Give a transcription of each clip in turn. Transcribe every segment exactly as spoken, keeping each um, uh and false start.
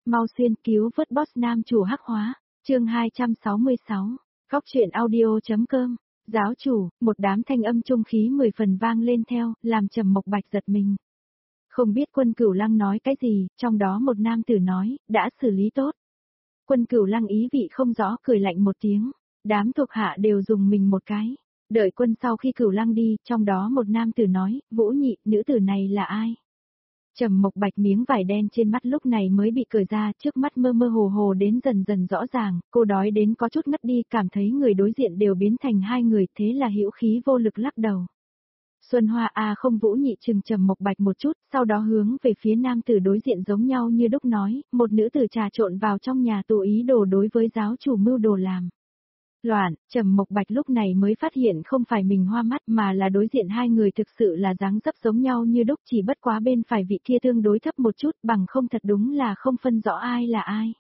mau xuyên cứu vớt boss nam chủ hắc hóa, chương hai trăm sáu mươi sáu, góc truyện audio.com, giáo chủ, một đám thanh âm trung khí mười phần vang lên theo, làm Trầm Mộc Bạch giật mình. Không biết Quân Cửu Lăng nói cái gì, trong đó một nam tử nói, đã xử lý tốt. Quân Cửu Lăng ý vị không rõ cười lạnh một tiếng, đám thuộc hạ đều dùng mình một cái. Đợi quân sau khi Cửu Lăng đi, trong đó một nam tử nói, Vũ Nhị, nữ tử này là ai? Trầm Mộc Bạch miếng vải đen trên mắt lúc này mới bị cởi ra, trước mắt mơ mơ hồ hồ đến dần dần rõ ràng, cô đói đến có chút ngất đi, cảm thấy người đối diện đều biến thành hai người, thế là hữu khí vô lực lắc đầu. Xuân Hoa a à không Vũ Nhị chừng Trầm Mộc Bạch một chút, sau đó hướng về phía nam tử đối diện giống nhau như đúc nói, một nữ tử trà trộn vào trong nhà tù ý đồ đối với giáo chủ mưu đồ làm. Loạn, Trầm Mộc Bạch lúc này mới phát hiện không phải mình hoa mắt mà là đối diện hai người thực sự là dáng dấp giống nhau như đúc, chỉ bất quá bên phải vị kia tương đối thấp một chút, bằng không thật đúng là không phân rõ ai là ai.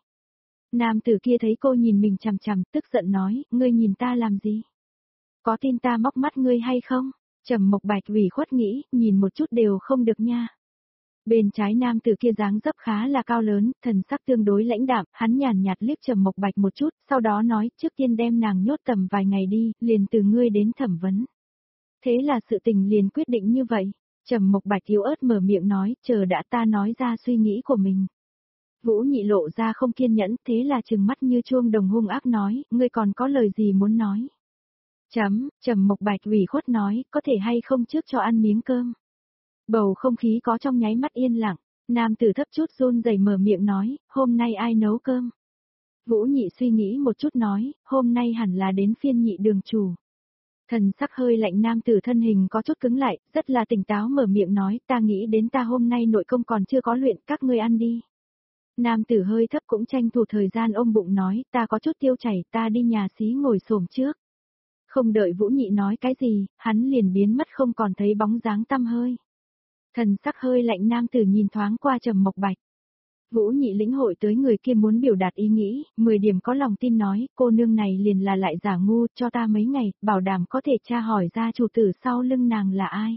Nam tử kia thấy cô nhìn mình chằm chằm, tức giận nói, ngươi nhìn ta làm gì? Có tin ta móc mắt ngươi hay không? Trầm Mộc Bạch ủy khuất nghĩ, nhìn một chút đều không được nha. Bên trái nam tử kia dáng dấp khá là cao lớn, thần sắc tương đối lãnh đạm, hắn nhàn nhạt liếc Trầm Mộc Bạch một chút, sau đó nói, trước tiên đem nàng nhốt tầm vài ngày đi, liền từ ngươi đến thẩm vấn. Thế là sự tình liền quyết định như vậy. Trầm Mộc Bạch yếu ớt mở miệng nói, chờ đã ta nói ra suy nghĩ của mình. Vũ Nhị lộ ra không kiên nhẫn, thế là trừng mắt như chuông đồng hung ác nói, ngươi còn có lời gì muốn nói? Chấm, Trầm Mộc Bạch ủy khuất nói, có thể hay không trước cho ăn miếng cơm. Bầu không khí có trong nháy mắt yên lặng, nam tử thấp chút run rẩy mở miệng nói, hôm nay ai nấu cơm? Vũ Nhị suy nghĩ một chút nói, hôm nay hẳn là đến phiên nhị đường chủ. Thần sắc hơi lạnh nam tử thân hình có chút cứng lại, rất là tỉnh táo mở miệng nói, ta nghĩ đến ta hôm nay nội công còn chưa có luyện, các ngươi ăn đi. Nam tử hơi thấp cũng tranh thủ thời gian ôm bụng nói, ta có chút tiêu chảy, ta đi nhà xí ngồi xổm trước. Không đợi Vũ Nhị nói cái gì, hắn liền biến mất không còn thấy bóng dáng tăm hơi. Thần sắc hơi lạnh nam tử nhìn thoáng qua Trầm Mộc Bạch. Vũ Nhị lĩnh hội tới người kia muốn biểu đạt ý nghĩ, mười điểm có lòng tin nói, cô nương này liền là lại giả ngu, cho ta mấy ngày, bảo đảm có thể tra hỏi ra chủ tử sau lưng nàng là ai.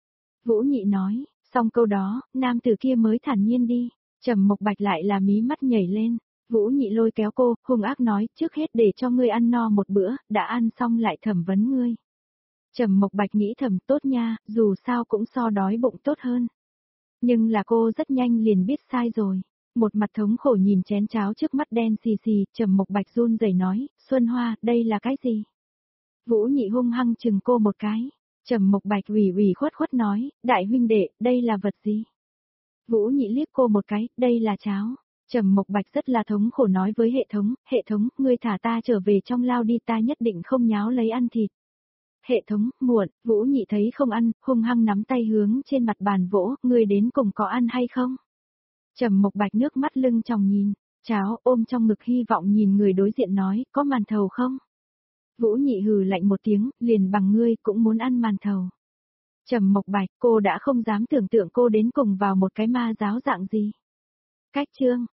Vũ Nhị nói, xong câu đó, nam tử kia mới thản nhiên đi, Trầm Mộc Bạch lại là mí mắt nhảy lên. Vũ Nhị lôi kéo cô, hung ác nói, trước hết để cho ngươi ăn no một bữa, đã ăn xong lại thẩm vấn ngươi. Trầm Mộc Bạch nghĩ thầm tốt nha, dù sao cũng so đói bụng tốt hơn. Nhưng là cô rất nhanh liền biết sai rồi. Một mặt thống khổ nhìn chén cháo trước mắt đen xì xì, Trầm Mộc Bạch run rẩy nói, Xuân Hoa, đây là cái gì? Vũ Nhị hung hăng chừng cô một cái. Trầm Mộc Bạch ủy ủy khuất khuất nói, đại huynh đệ, đây là vật gì? Vũ Nhị liếc cô một cái, đây là cháo. Trầm Mộc Bạch rất là thống khổ nói với hệ thống, hệ thống, ngươi thả ta trở về trong lao đi, ta nhất định không nháo lấy ăn thịt. Hệ thống, muộn, Vũ Nhị thấy không ăn, hung hăng nắm tay hướng trên mặt bàn vỗ, ngươi đến cùng có ăn hay không? Trầm Mộc Bạch nước mắt lưng tròng nhìn, cháo ôm trong ngực hy vọng nhìn người đối diện nói, có màn thầu không? Vũ Nhị hừ lạnh một tiếng, liền bằng ngươi cũng muốn ăn màn thầu. Trầm Mộc Bạch, cô đã không dám tưởng tượng cô đến cùng vào một cái ma giáo dạng gì. Cách chương